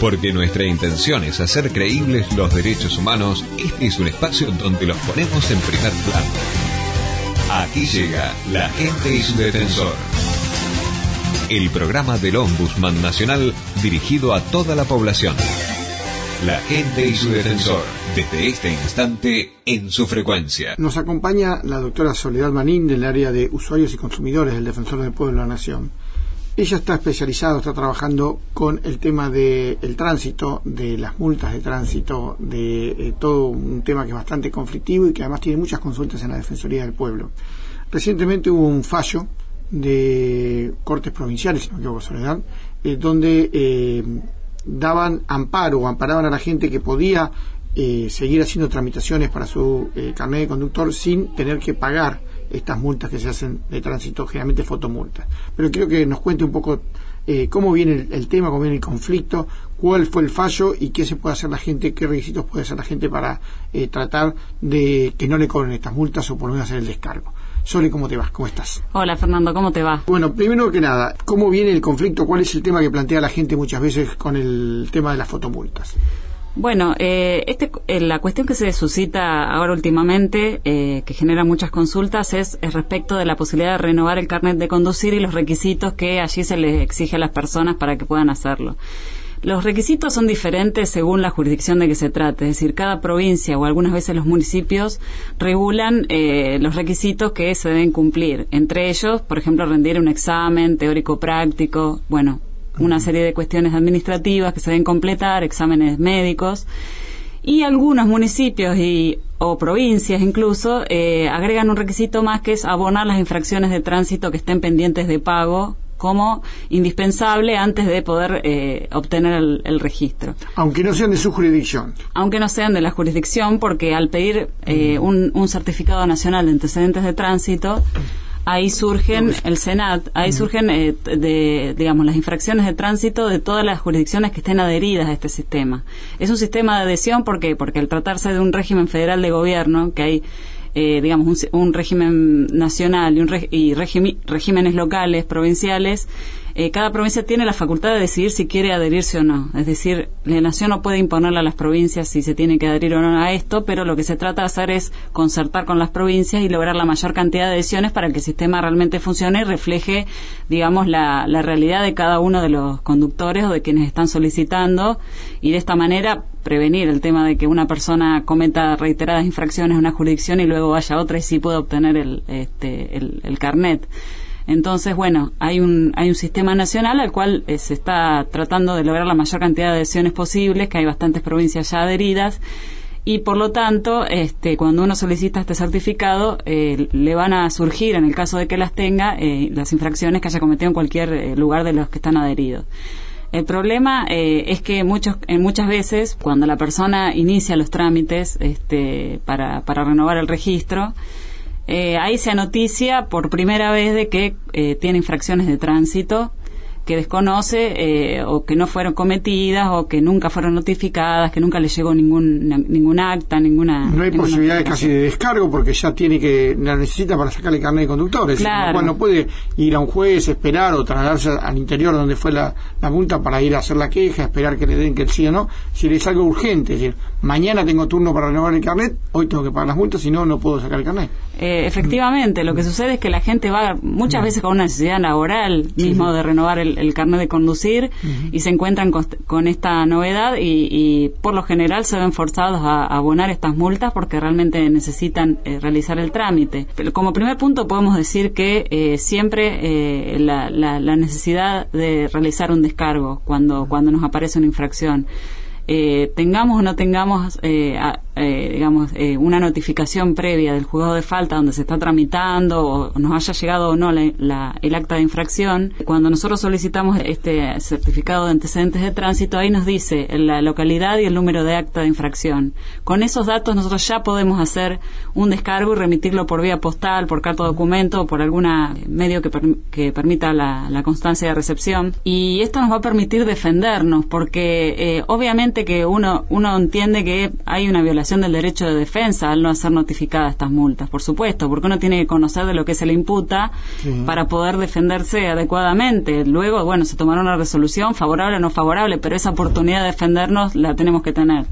Porque nuestra intención es hacer creíbles los derechos humanos, este es un espacio donde los ponemos en primer plano. Aquí llega La Gente y su Defensor, el programa del Ombudsman Nacional dirigido a toda la población. La Gente y su Defensor, desde este instante en su frecuencia. Nos acompaña la doctora Soledad Manín del área de usuarios y consumidores del Defensor del Pueblo de la Nación. Ella está especializada, está trabajando con el tema del tránsito, de las multas de tránsito, de todo un tema que es bastante conflictivo y que además tiene muchas consultas en la Defensoría del Pueblo. Recientemente hubo un fallo de cortes provinciales, si no me equivoco, Soledad, donde daban amparo o amparaban a la gente que podía seguir haciendo tramitaciones para su carnet de conductor sin tener que pagar estas multas que se hacen de tránsito, generalmente fotomultas. Pero quiero que nos cuente un poco cómo viene el tema, cómo viene el conflicto, cuál fue el fallo y qué se puede hacer la gente, qué requisitos puede hacer la gente para tratar de que no le cobren estas multas o por lo menos hacer el descargo. Sole, ¿cómo te vas? ¿Cómo estás? Hola, Fernando, ¿cómo te va? Bueno, primero que nada, ¿cómo viene el conflicto? ¿Cuál es el tema que plantea la gente muchas veces con el tema de las fotomultas? Bueno, la cuestión que se suscita ahora últimamente, que genera muchas consultas, es respecto de la posibilidad de renovar el carnet de conducir y los requisitos que allí se les exige a las personas para que puedan hacerlo. Los requisitos son diferentes según la jurisdicción de que se trate, es decir, cada provincia o algunas veces los municipios regulan los requisitos que se deben cumplir. Entre ellos, por ejemplo, rendir un examen teórico-práctico, una serie de cuestiones administrativas que se deben completar, exámenes médicos, y algunos municipios o provincias incluso agregan un requisito más, que es abonar las infracciones de tránsito que estén pendientes de pago como indispensable antes de poder obtener el registro. Aunque no sean de su jurisdicción. Aunque no sean de la jurisdicción, porque al pedir un certificado nacional de antecedentes de tránsito, ahí surgen el SENAT, ahí surgen las infracciones de tránsito de todas las jurisdicciones que estén adheridas a este sistema. Es un sistema de adhesión porque al tratarse de un régimen federal de gobierno, que hay un régimen nacional y regímenes locales, provinciales, cada provincia tiene la facultad de decidir si quiere adherirse o no. Es decir, la nación no puede imponerle a las provincias si se tiene que adherir o no a esto, pero lo que se trata de hacer es concertar con las provincias y lograr la mayor cantidad de adhesiones para que el sistema realmente funcione y refleje, la realidad de cada uno de los conductores o de quienes están solicitando, y de esta manera prevenir el tema de que una persona cometa reiteradas infracciones en una jurisdicción y luego vaya a otra y sí pueda obtener el carnet. Entonces, hay un sistema nacional al cual se está tratando de lograr la mayor cantidad de adhesiones posibles, que hay bastantes provincias ya adheridas, y por lo tanto, cuando uno solicita este certificado, le van a surgir, en el caso de que las tenga, las infracciones que haya cometido en cualquier lugar de los que están adheridos. El problema es que muchas veces, cuando la persona inicia los trámites para renovar el registro, ahí se anoticia por primera vez de que tiene infracciones de tránsito que desconoce o que no fueron cometidas o que nunca fueron notificadas, que nunca le llegó ningún acta, No hay posibilidad casi de descargo porque ya la necesita para sacarle carnet de conductor, claro. Lo cual no puede ir a un juez, esperar o trasladarse al interior donde fue la multa para ir a hacer la queja, esperar que le den que el sí o no. Si es algo urgente, es decir, mañana tengo turno para renovar el carnet, hoy tengo que pagar las multas, si no puedo sacar el carnet. Efectivamente, lo que sucede es que la gente va muchas veces con una necesidad laboral mismo de renovar el carnet de conducir y se encuentran con esta novedad y por lo general se ven forzados a abonar estas multas porque realmente necesitan realizar el trámite. Pero como primer punto podemos decir que siempre la necesidad de realizar un descargo cuando nos aparece una infracción. Tengamos o no tengamos una notificación previa del juzgado de falta donde se está tramitando o nos haya llegado o no el acta de infracción, cuando nosotros solicitamos este certificado de antecedentes de tránsito, ahí nos dice la localidad y el número de acta de infracción. Con esos datos nosotros ya podemos hacer un descargo y remitirlo por vía postal, por carta documento o por algún medio que permita la constancia de recepción, y esto nos va a permitir defendernos porque obviamente obviamente que uno entiende que hay una violación del derecho de defensa al no hacer notificadas estas multas, por supuesto, porque uno tiene que conocer de lo que se le imputa para poder defenderse adecuadamente. Luego, bueno, se tomará una resolución favorable o no favorable, pero esa oportunidad de defendernos la tenemos que tener.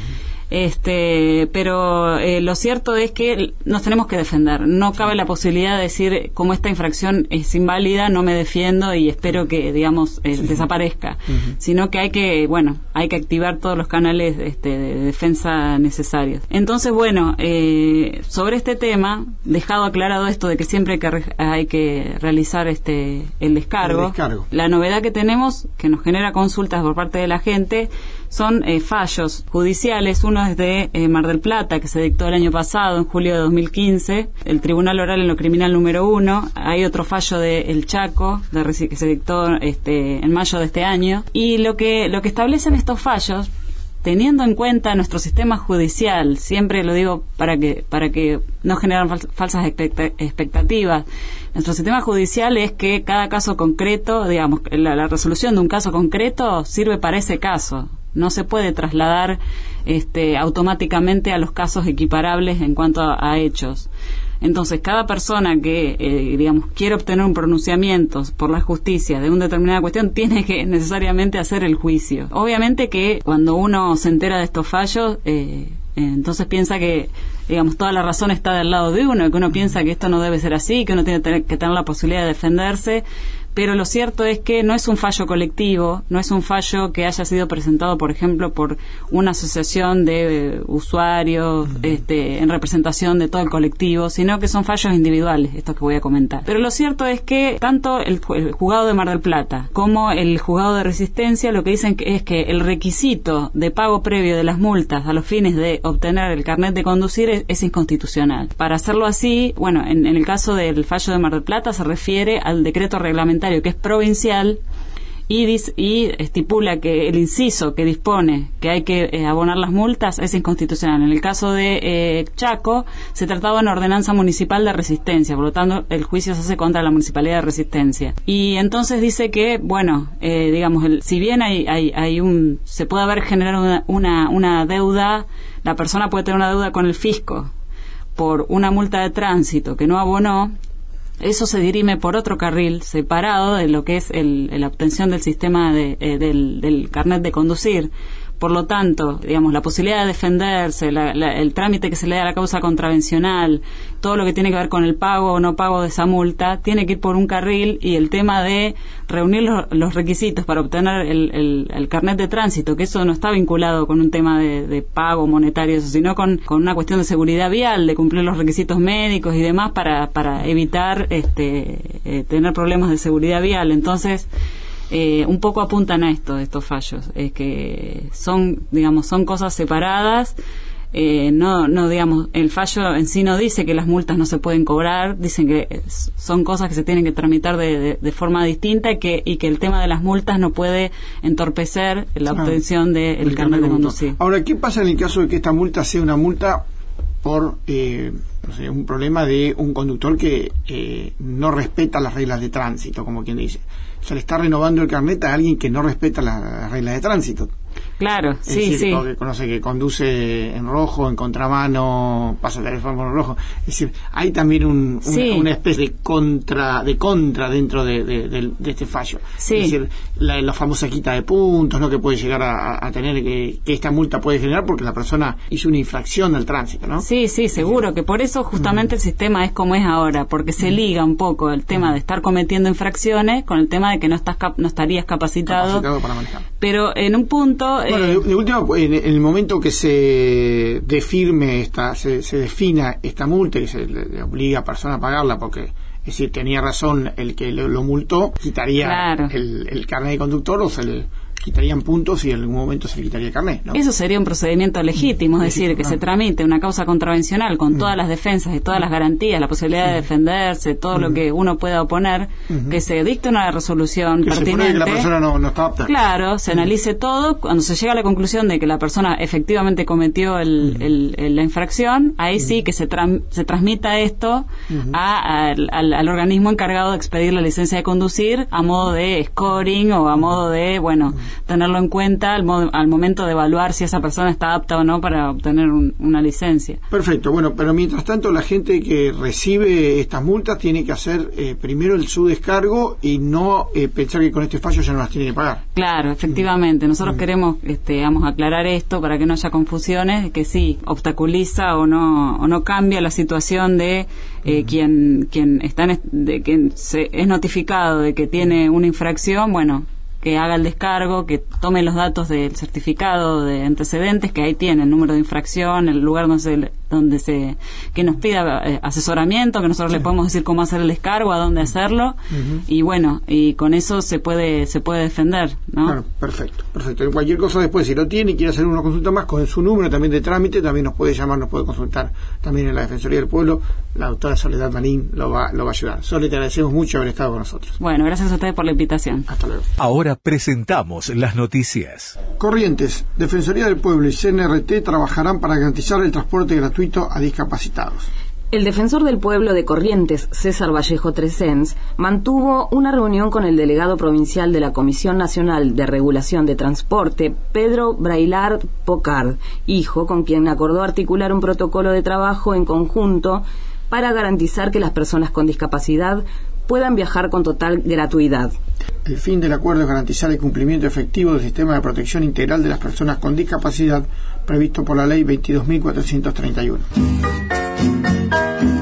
Pero lo cierto es que nos tenemos que defender. No cabe la posibilidad de decir, como esta infracción es inválida, no me defiendo y espero que, digamos, desaparezca, sino que hay que activar todos los canales de defensa necesarios. Entonces, bueno, sobre este tema, dejado aclarado esto de que siempre hay que realizar el descargo. La novedad que tenemos, que nos genera consultas por parte de la gente, son fallos judiciales. Uno es de Mar del Plata, que se dictó el año pasado, en julio de 2015, el Tribunal Oral en lo Criminal número 1. Hay otro fallo de El Chaco, que se dictó en mayo de este año. Y lo que establecen estos fallos, teniendo en cuenta nuestro sistema judicial, siempre lo digo para que no generen falsas expectativas, nuestro sistema judicial es que cada caso concreto, digamos, la resolución de un caso concreto sirve para ese caso. No se puede trasladar automáticamente a los casos equiparables en cuanto a hechos. Entonces, cada persona que, quiere obtener un pronunciamiento por la justicia de una determinada cuestión, tiene que necesariamente hacer el juicio. Obviamente que cuando uno se entera de estos fallos, entonces piensa que, toda la razón está del lado de uno, que uno piensa que esto no debe ser así, que uno tiene que tener la posibilidad de defenderse. Pero lo cierto es que no es un fallo colectivo, no es un fallo que haya sido presentado, por ejemplo, por una asociación de usuarios en representación de todo el colectivo, sino que son fallos individuales, estos que voy a comentar. Pero lo cierto es que tanto el juzgado de Mar del Plata como el juzgado de Resistencia lo que dicen es que el requisito de pago previo de las multas a los fines de obtener el carnet de conducir es inconstitucional. Para hacerlo así, en el caso del fallo de Mar del Plata se refiere al decreto reglamentario que es provincial y estipula que el inciso que dispone que hay que abonar las multas es inconstitucional. En el caso de Chaco se trataba de una ordenanza municipal de Resistencia, por lo tanto el juicio se hace contra la municipalidad de Resistencia. Y entonces dice que, si bien se puede haber generado una deuda, la persona puede tener una deuda con el fisco por una multa de tránsito que no abonó, eso se dirime por otro carril separado de lo que es la obtención del sistema del carnet de conducir. Por lo tanto, la posibilidad de defenderse, el trámite que se le da a la causa contravencional, todo lo que tiene que ver con el pago o no pago de esa multa, tiene que ir por un carril, y el tema de reunir los requisitos para obtener el carnet de tránsito, que eso no está vinculado con un tema de pago monetario, sino con una cuestión de seguridad vial, de cumplir los requisitos médicos y demás para evitar tener problemas de seguridad vial. Entonces, un poco apuntan a estos fallos, es que son cosas separadas. El fallo en sí no dice que las multas no se pueden cobrar, dicen que son cosas que se tienen que tramitar de forma distinta y que el tema de las multas no puede entorpecer la obtención del carnet de conducir. Ahora, ¿qué pasa en el caso de que esta multa sea una multa por un problema de un conductor que no respeta las reglas de tránsito, como quien dice? Se le está renovando el carnet a alguien que no respeta las reglas de tránsito. Claro, sí. Que conduce en rojo, en contramano, pasa el teléfono en rojo. Es decir, hay también una especie de contra dentro de este fallo. Sí. Es decir, la famosa quita de puntos, ¿no?, que puede llegar a tener, que esta multa puede generar porque la persona hizo una infracción del tránsito, ¿no? Sí, seguro, que por eso justamente el sistema es como es ahora, porque se liga un poco el tema de estar cometiendo infracciones con el tema de que no estarías capacitado para manejar. Pero en un punto... de último, en el momento que se defina esta multa, que se le obliga a persona a pagarla, porque, es decir, tenía razón el que lo multó, quitaría el carnet de conductor, o se le quitarían puntos y en algún momento se le quitaría el carnet, ¿no? Eso sería un procedimiento legítimo, es decir, que se tramite una causa contravencional con todas las defensas y todas las garantías, la posibilidad de defenderse, todo lo que uno pueda oponer, que se dicte una resolución pertinente. Que la persona no está apta. Claro, se analice todo, cuando se llega a la conclusión de que la persona efectivamente cometió la infracción, ahí sí que se transmita esto al organismo encargado de expedir la licencia de conducir a modo de scoring o a modo de, tenerlo en cuenta al momento de evaluar si esa persona está apta o no para obtener una licencia. Perfecto, bueno, pero mientras tanto la gente que recibe estas multas tiene que hacer primero su descargo y no pensar que con este fallo ya no las tiene que pagar. Claro, efectivamente. Nosotros queremos aclarar esto para que no haya confusiones, que sí, obstaculiza o no cambia la situación de quien está de quien es notificado de que tiene una infracción, bueno, que haga el descargo, que tome los datos del certificado de antecedentes, que ahí tiene el número de infracción, el lugar que nos pida asesoramiento, que nosotros le podemos decir cómo hacer el descargo, a dónde hacerlo, y bueno, y con eso se puede defender, ¿no? Claro, perfecto. En cualquier cosa después, si lo tiene y quiere hacer una consulta más con su número también de trámite, también nos puede llamar, nos puede consultar también en la Defensoría del Pueblo. La doctora Soledad Manín lo va a ayudar. Sole, te agradecemos mucho haber estado con nosotros. Bueno, gracias a ustedes por la invitación. Hasta luego. Ahora presentamos las noticias. Corrientes, Defensoría del Pueblo y CNRT trabajarán para garantizar el transporte gratuito a discapacitados. El defensor del pueblo de Corrientes, César Vallejo Tresens, mantuvo una reunión con el delegado provincial de la Comisión Nacional de Regulación de Transporte, Pedro Braillard Pocard, hijo, con quien acordó articular un protocolo de trabajo en conjunto para garantizar que las personas con discapacidad puedan viajar con total gratuidad. El fin del acuerdo es garantizar el cumplimiento efectivo del sistema de protección integral de las personas con discapacidad previsto por la Ley 22.431.